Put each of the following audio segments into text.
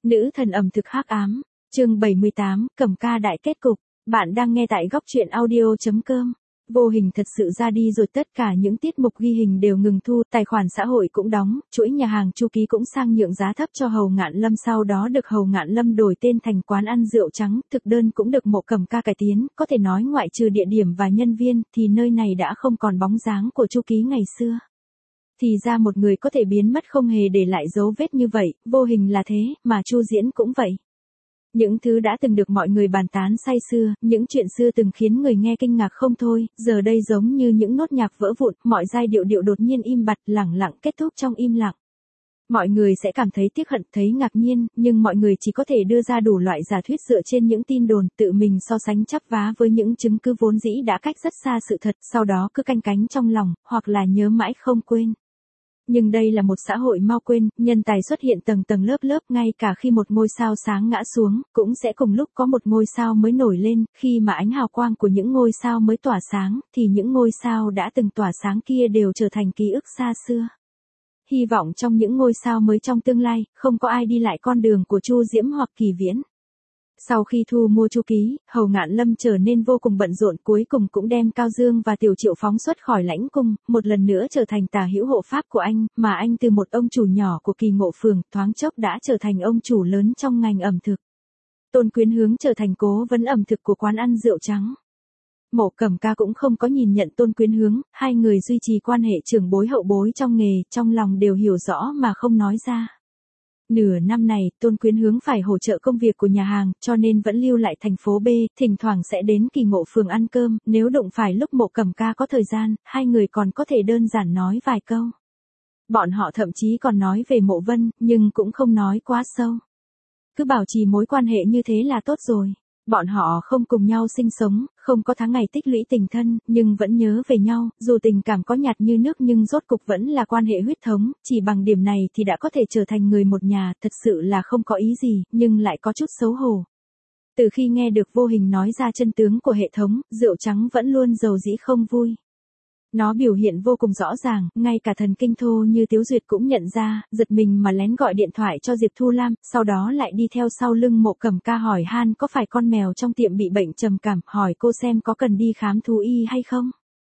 Nữ thần ẩm thực hắc ám, chương 78, Cẩm Ca đại kết cục. Bạn đang nghe tại góc truyện audio.com. Vô hình thật sự ra đi rồi, tất cả những tiết mục ghi hình đều ngừng thu, tài khoản xã hội cũng đóng, chuỗi nhà hàng Chu Ký cũng sang nhượng giá thấp cho Hầu Ngạn Lâm, sau đó được Hầu Ngạn Lâm đổi tên thành quán ăn rượu trắng, thực đơn cũng được Mộ Cẩm Ca cải tiến, có thể nói ngoại trừ địa điểm và nhân viên thì nơi này đã không còn bóng dáng của Chu Ký ngày xưa. Thì ra một người có thể biến mất không hề để lại dấu vết như vậy, vô hình là thế, mà Chu Diễn cũng vậy. Những thứ đã từng được mọi người bàn tán say sưa, những chuyện xưa từng khiến người nghe kinh ngạc không thôi, giờ đây giống như những nốt nhạc vỡ vụn, mọi giai điệu đột nhiên im bặt, lẳng lặng kết thúc trong im lặng. Mọi người sẽ cảm thấy tiếc hận, thấy ngạc nhiên, nhưng mọi người chỉ có thể đưa ra đủ loại giả thuyết dựa trên những tin đồn, tự mình so sánh chắp vá với những chứng cứ vốn dĩ đã cách rất xa sự thật, sau đó cứ canh cánh trong lòng, hoặc là nhớ mãi không quên. Nhưng đây là một xã hội mau quên, nhân tài xuất hiện tầng tầng lớp lớp, ngay cả khi một ngôi sao sáng ngã xuống, cũng sẽ cùng lúc có một ngôi sao mới nổi lên, khi mà ánh hào quang của những ngôi sao mới tỏa sáng, thì những ngôi sao đã từng tỏa sáng kia đều trở thành ký ức xa xưa. Hy vọng trong những ngôi sao mới trong tương lai, không có ai đi lại con đường của Chu Diễm hoặc Kỳ Viễn. Sau khi thu mua Chu Ký, Hầu Ngạn Lâm trở nên vô cùng bận rộn, cuối cùng cũng đem Cao Dương và Tiểu Triệu phóng xuất khỏi lãnh cung, một lần nữa trở thành tả hữu hộ pháp của anh, mà anh từ một ông chủ nhỏ của Kỳ Ngộ Phường, thoáng chốc đã trở thành ông chủ lớn trong ngành ẩm thực. Tôn Quyến Hướng trở thành cố vấn ẩm thực của quán ăn rượu trắng. Mộ Cẩm Ca cũng không có nhìn nhận Tôn Quyến Hướng, hai người duy trì quan hệ trưởng bối hậu bối trong nghề, trong lòng đều hiểu rõ mà không nói ra. Nửa năm này, Tôn Quyến Hướng phải hỗ trợ công việc của nhà hàng, cho nên vẫn lưu lại thành phố B, thỉnh thoảng sẽ đến Kỳ Ngộ Phường ăn cơm, nếu đụng phải lúc Mộ Cẩm Ca có thời gian, hai người còn có thể đơn giản nói vài câu. Bọn họ thậm chí còn nói về Mộ Vân, nhưng cũng không nói quá sâu. Cứ bảo trì mối quan hệ như thế là tốt rồi. Bọn họ không cùng nhau sinh sống, không có tháng ngày tích lũy tình thân, nhưng vẫn nhớ về nhau, dù tình cảm có nhạt như nước nhưng rốt cục vẫn là quan hệ huyết thống, chỉ bằng điểm này thì đã có thể trở thành người một nhà, thật sự là không có ý gì, nhưng lại có chút xấu hổ. Từ khi nghe được Vô Hình nói ra chân tướng của hệ thống, rượu trắng vẫn luôn dầu dĩ không vui. Nó biểu hiện vô cùng rõ ràng, ngay cả thần kinh thô như Tiếu Duyệt cũng nhận ra, giật mình mà lén gọi điện thoại cho Diệp Thu Lam, sau đó lại đi theo sau lưng Mộ Cẩm Ca hỏi han có phải con mèo trong tiệm bị bệnh trầm cảm, hỏi cô xem có cần đi khám thú y hay không.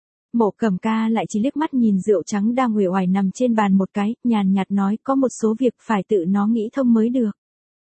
Mộ Cẩm Ca lại chỉ liếc mắt nhìn rượu trắng đang uể oải nằm trên bàn một cái, nhàn nhạt nói có một số việc phải tự nó nghĩ thông mới được.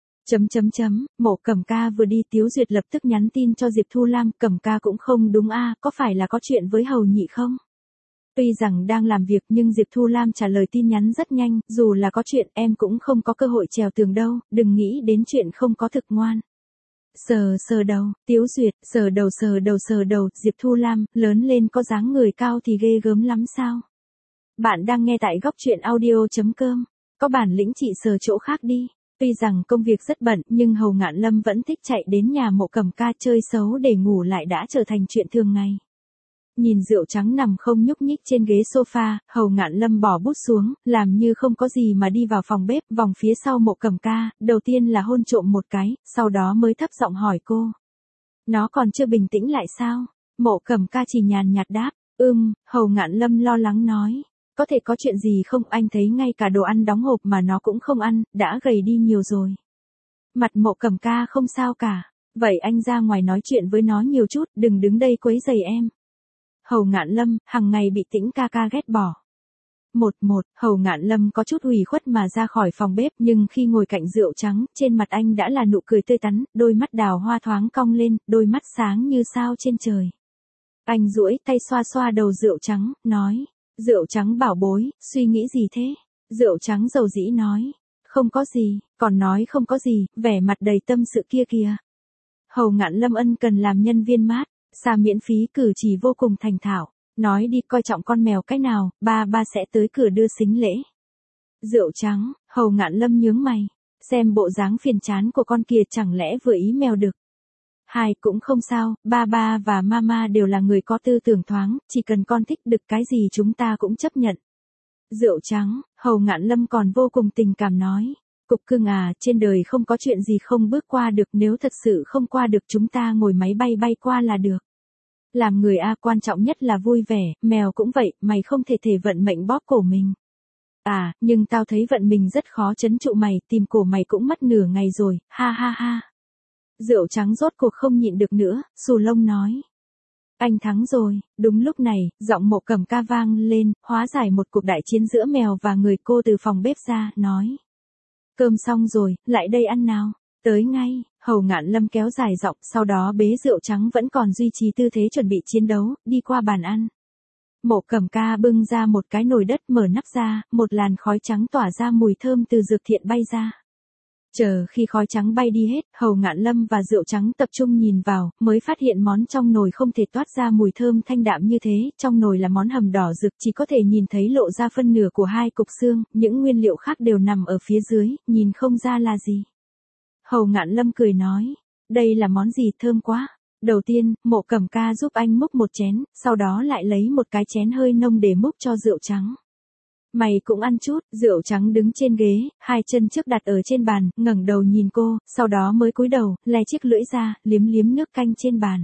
Mộ Cẩm Ca vừa đi, Tiếu Duyệt lập tức nhắn tin cho Diệp Thu Lam, Cẩm Ca cũng không đúng a, có phải là có chuyện với Hầu Nhị không? Tuy rằng đang làm việc nhưng Diệp Thu Lam trả lời tin nhắn rất nhanh, dù là có chuyện em cũng không có cơ hội trèo tường đâu, đừng nghĩ đến chuyện không có thực ngoan. Sờ đầu, Tiếu Duyệt, sờ đầu, Diệp Thu Lam, lớn lên có dáng người cao thì ghê gớm lắm sao? Bạn đang nghe tại góc truyện audio.com, có bản lĩnh chị sờ chỗ khác đi. Tuy rằng công việc rất bận nhưng Hầu Ngạn Lâm vẫn thích chạy đến nhà Mộ Cẩm Ca chơi xấu để ngủ lại đã trở thành chuyện thường ngày. Nhìn rượu trắng nằm không nhúc nhích trên ghế sofa, Hầu Ngạn Lâm bỏ bút xuống, làm như không có gì mà đi vào phòng bếp, vòng phía sau Mộ Cẩm Ca, đầu tiên là hôn trộm một cái, sau đó mới thấp giọng hỏi cô. Nó còn chưa bình tĩnh lại sao? Mộ Cẩm Ca chỉ nhàn nhạt đáp, Hầu Ngạn Lâm lo lắng nói. Có thể có chuyện gì không, anh thấy ngay cả đồ ăn đóng hộp mà nó cũng không ăn, đã gầy đi nhiều rồi. Mặt Mộ Cẩm Ca không sao cả, vậy anh ra ngoài nói chuyện với nó nhiều chút, đừng đứng đây quấy rầy em. Hầu Ngạn Lâm, hằng ngày bị Tĩnh ca ca ghét bỏ. Hầu Ngạn Lâm có chút ủy khuất mà ra khỏi phòng bếp, nhưng khi ngồi cạnh rượu trắng, trên mặt anh đã là nụ cười tươi tắn, đôi mắt đào hoa thoáng cong lên, đôi mắt sáng như sao trên trời. Anh duỗi tay xoa xoa đầu rượu trắng, nói, rượu trắng bảo bối, suy nghĩ gì thế? Rượu trắng dầu dĩ nói, không có gì, còn nói không có gì, vẻ mặt đầy tâm sự kia kìa. Hầu Ngạn Lâm ân cần làm nhân viên mát. Xa miễn phí, cử chỉ vô cùng thành thạo, nói đi coi trọng con mèo cái nào, ba sẽ tới cửa đưa sính lễ. Rượu trắng, Hầu Ngạn Lâm nhướng mày, xem bộ dáng phiền chán của con kia chẳng lẽ vừa ý mèo được. Hai cũng không sao, ba và mama đều là người có tư tưởng thoáng, chỉ cần con thích được cái gì chúng ta cũng chấp nhận. Rượu trắng, Hầu Ngạn Lâm còn vô cùng tình cảm nói. Cục cưng à, trên đời không có chuyện gì không bước qua được, nếu thật sự không qua được chúng ta ngồi máy bay qua là được. Làm người a, quan trọng nhất là vui vẻ, mèo cũng vậy, mày không thể vận mệnh bóp cổ mình. À, nhưng tao thấy vận mình rất khó trấn trụ mày, tìm cổ mày cũng mất nửa ngày rồi, ha ha ha. Rượu trắng rốt cuộc không nhịn được nữa, xù lông nói. Anh thắng rồi. Đúng lúc này, giọng Mộ Cẩm Ca vang lên, hóa giải một cuộc đại chiến giữa mèo và người. Cô từ phòng bếp ra, nói. Cơm xong rồi, lại đây ăn nào. Tới ngay. Hầu Ngạn Lâm kéo dài giọng, sau đó bế rượu trắng vẫn còn duy trì tư thế chuẩn bị chiến đấu, đi qua bàn ăn. Mộ Cẩm Ca bưng ra một cái nồi đất, mở nắp ra, một làn khói trắng tỏa ra mùi thơm từ dược thiện bay ra. Chờ khi khói trắng bay đi hết, Hầu Ngạn Lâm và rượu trắng tập trung nhìn vào, mới phát hiện món trong nồi không thể toát ra mùi thơm thanh đạm như thế, trong nồi là món hầm đỏ rực, chỉ có thể nhìn thấy lộ ra phân nửa của hai cục xương, những nguyên liệu khác đều nằm ở phía dưới, nhìn không ra là gì. Hầu Ngạn Lâm cười nói, đây là món gì thơm quá. Đầu tiên, Mộ Cẩm Ca giúp anh múc một chén, sau đó lại lấy một cái chén hơi nông để múc cho rượu trắng. Mày cũng ăn chút. Rượu trắng đứng trên ghế, hai chân trước đặt ở trên bàn, ngẩng đầu nhìn cô, sau đó mới cúi đầu, le chiếc lưỡi ra, liếm liếm nước canh trên bàn.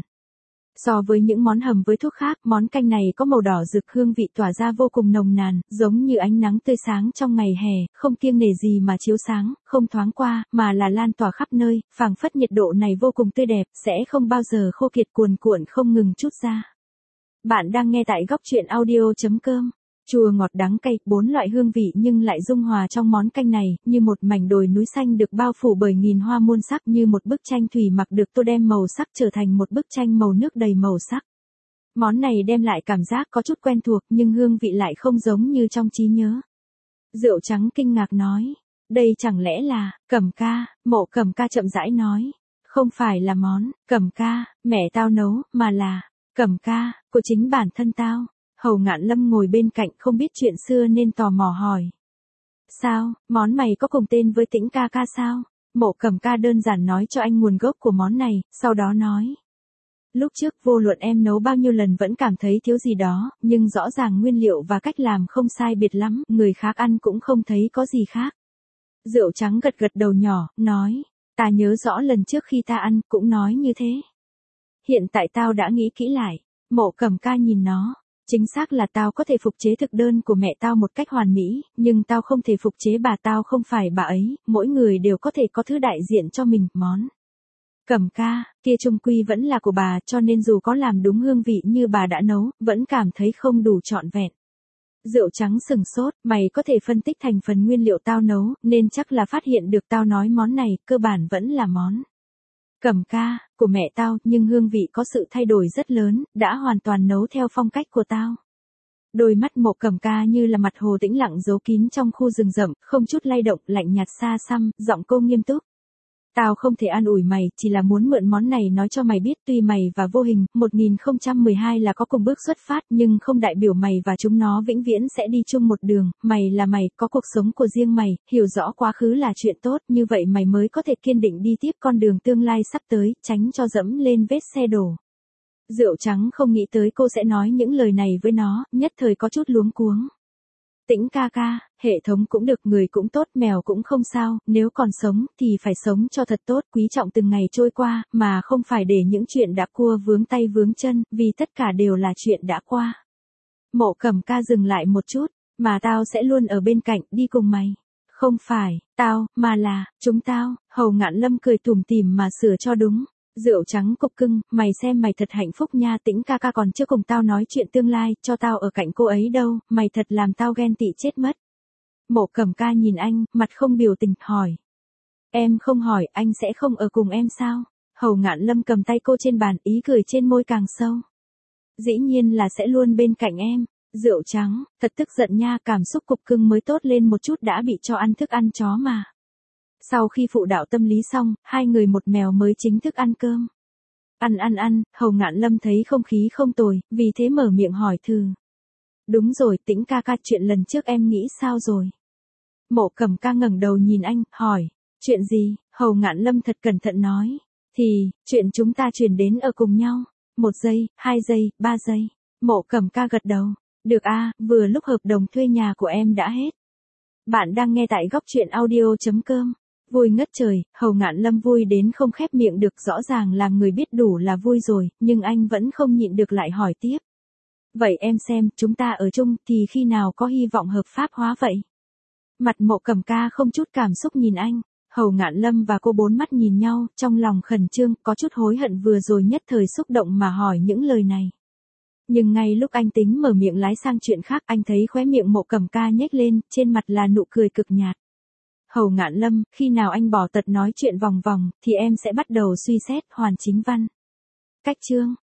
So với những món hầm với thuốc khác, món canh này có màu đỏ rực, hương vị tỏa ra vô cùng nồng nàn, giống như ánh nắng tươi sáng trong ngày hè, không kiêng nể gì mà chiếu sáng, không thoáng qua, mà là lan tỏa khắp nơi, phảng phất nhiệt độ này vô cùng tươi đẹp, sẽ không bao giờ khô kiệt, cuồn cuộn không ngừng trút ra. Bạn đang nghe tại góc truyện audio.com. Chua ngọt đắng cay, 4 loại hương vị nhưng lại dung hòa trong món canh này, như một mảnh đồi núi xanh được bao phủ bởi nghìn hoa muôn sắc, như một bức tranh thủy mặc được tô đem màu sắc trở thành một bức tranh màu nước đầy màu sắc. Món này đem lại cảm giác có chút quen thuộc nhưng hương vị lại không giống như trong trí nhớ. Rượu trắng kinh ngạc nói, đây chẳng lẽ là Cẩm Ca? Mộ Cẩm Ca chậm rãi nói, không phải là món Cẩm Ca mẹ tao nấu, mà là Cẩm Ca của chính bản thân tao. Hầu Ngạn Lâm ngồi bên cạnh không biết chuyện xưa nên tò mò hỏi. Sao, món mày có cùng tên với Tĩnh ca ca sao? Mộ Cẩm Ca đơn giản nói cho anh nguồn gốc của món này, sau đó nói. Lúc trước vô luận em nấu bao nhiêu lần vẫn cảm thấy thiếu gì đó, nhưng rõ ràng nguyên liệu và cách làm không sai biệt lắm, người khác ăn cũng không thấy có gì khác. Rượu trắng gật gật đầu nhỏ, nói. Ta nhớ rõ lần trước khi ta ăn, cũng nói như thế. Hiện tại tao đã nghĩ kỹ lại. Mộ Cẩm Ca nhìn nó. Chính xác là tao có thể phục chế thực đơn của mẹ tao một cách hoàn mỹ, nhưng tao không thể phục chế bà, tao không phải bà ấy, mỗi người đều có thể có thứ đại diện cho mình, món Cẩm Ca kia chung quy vẫn là của bà, cho nên dù có làm đúng hương vị như bà đã nấu, vẫn cảm thấy không đủ trọn vẹn. Rượu trắng sừng sốt, mày có thể phân tích thành phần nguyên liệu tao nấu, nên chắc là phát hiện được tao nói món này, cơ bản vẫn là món Cẩm Ca của mẹ tao, nhưng hương vị có sự thay đổi rất lớn, đã hoàn toàn nấu theo phong cách của tao. Đôi mắt Mộ Cẩm Ca như là mặt hồ tĩnh lặng giấu kín trong khu rừng rậm, không chút lay động, lạnh nhạt xa xăm, giọng cô nghiêm túc. Tao không thể an ủi mày, chỉ là muốn mượn món này nói cho mày biết, tuy mày và Vô Hình, 1012 là có cùng bước xuất phát, nhưng không đại biểu mày và chúng nó vĩnh viễn sẽ đi chung một đường, mày là mày, có cuộc sống của riêng mày, hiểu rõ quá khứ là chuyện tốt, như vậy mày mới có thể kiên định đi tiếp con đường tương lai sắp tới, tránh cho dẫm lên vết xe đổ. Rượu trắng không nghĩ tới cô sẽ nói những lời này với nó, nhất thời có chút luống cuống. Tĩnh ca ca, hệ thống cũng được, người cũng tốt, mèo cũng không sao, nếu còn sống thì phải sống cho thật tốt, quý trọng từng ngày trôi qua, mà không phải để những chuyện đã cua vướng tay vướng chân, vì tất cả đều là chuyện đã qua. Mộ Cẩm Ca dừng lại một chút, mà tao sẽ luôn ở bên cạnh, đi cùng mày. Không phải, tao, mà là, chúng tao. Hầu Ngạn Lâm cười tủm tỉm mà sửa cho đúng. Rượu trắng cục cưng, mày xem mày thật hạnh phúc nha, Tĩnh ca ca còn chưa cùng tao nói chuyện tương lai, cho tao ở cạnh cô ấy đâu, mày thật làm tao ghen tị chết mất. Mộ Cẩm Ca nhìn anh, mặt không biểu tình, hỏi. Em không hỏi, anh sẽ không ở cùng em sao? Hầu Ngạn Lâm cầm tay cô trên bàn, ý cười trên môi càng sâu. Dĩ nhiên là sẽ luôn bên cạnh em. Rượu trắng, thật tức giận nha, cảm xúc cục cưng mới tốt lên một chút đã bị cho ăn thức ăn chó mà. Sau khi phụ đạo tâm lý xong, hai người một mèo mới chính thức ăn cơm. Ăn, Hầu Ngạn Lâm thấy không khí không tồi, vì thế mở miệng hỏi thử. Đúng rồi, Tĩnh ca ca, chuyện lần trước em nghĩ sao rồi? Mộ Cẩm Ca ngẩng đầu nhìn anh, hỏi. Chuyện gì? Hầu Ngạn Lâm thật cẩn thận nói. Thì, chuyện chúng ta chuyển đến ở cùng nhau. 1 giây, 2 giây, 3 giây. Mộ Cẩm Ca gật đầu. Được a, vừa lúc hợp đồng thuê nhà của em đã hết. Bạn đang nghe tại góc truyện audio.com. Vui ngất trời, Hầu Ngạn Lâm vui đến không khép miệng được, rõ ràng làm người biết đủ là vui rồi, nhưng anh vẫn không nhịn được lại hỏi tiếp. Vậy em xem, chúng ta ở chung thì khi nào có hy vọng hợp pháp hóa vậy? Mặt Mộ Cẩm Ca không chút cảm xúc nhìn anh. Hầu Ngạn Lâm và cô bốn mắt nhìn nhau, trong lòng khẩn trương, có chút hối hận vừa rồi nhất thời xúc động mà hỏi những lời này. Nhưng ngay lúc anh tính mở miệng lái sang chuyện khác, anh thấy khóe miệng Mộ Cẩm Ca nhếch lên, trên mặt là nụ cười cực nhạt. Hầu Ngạn Lâm, khi nào anh bỏ tật nói chuyện vòng vòng, thì em sẽ bắt đầu suy xét hoàn chính văn. Cách chương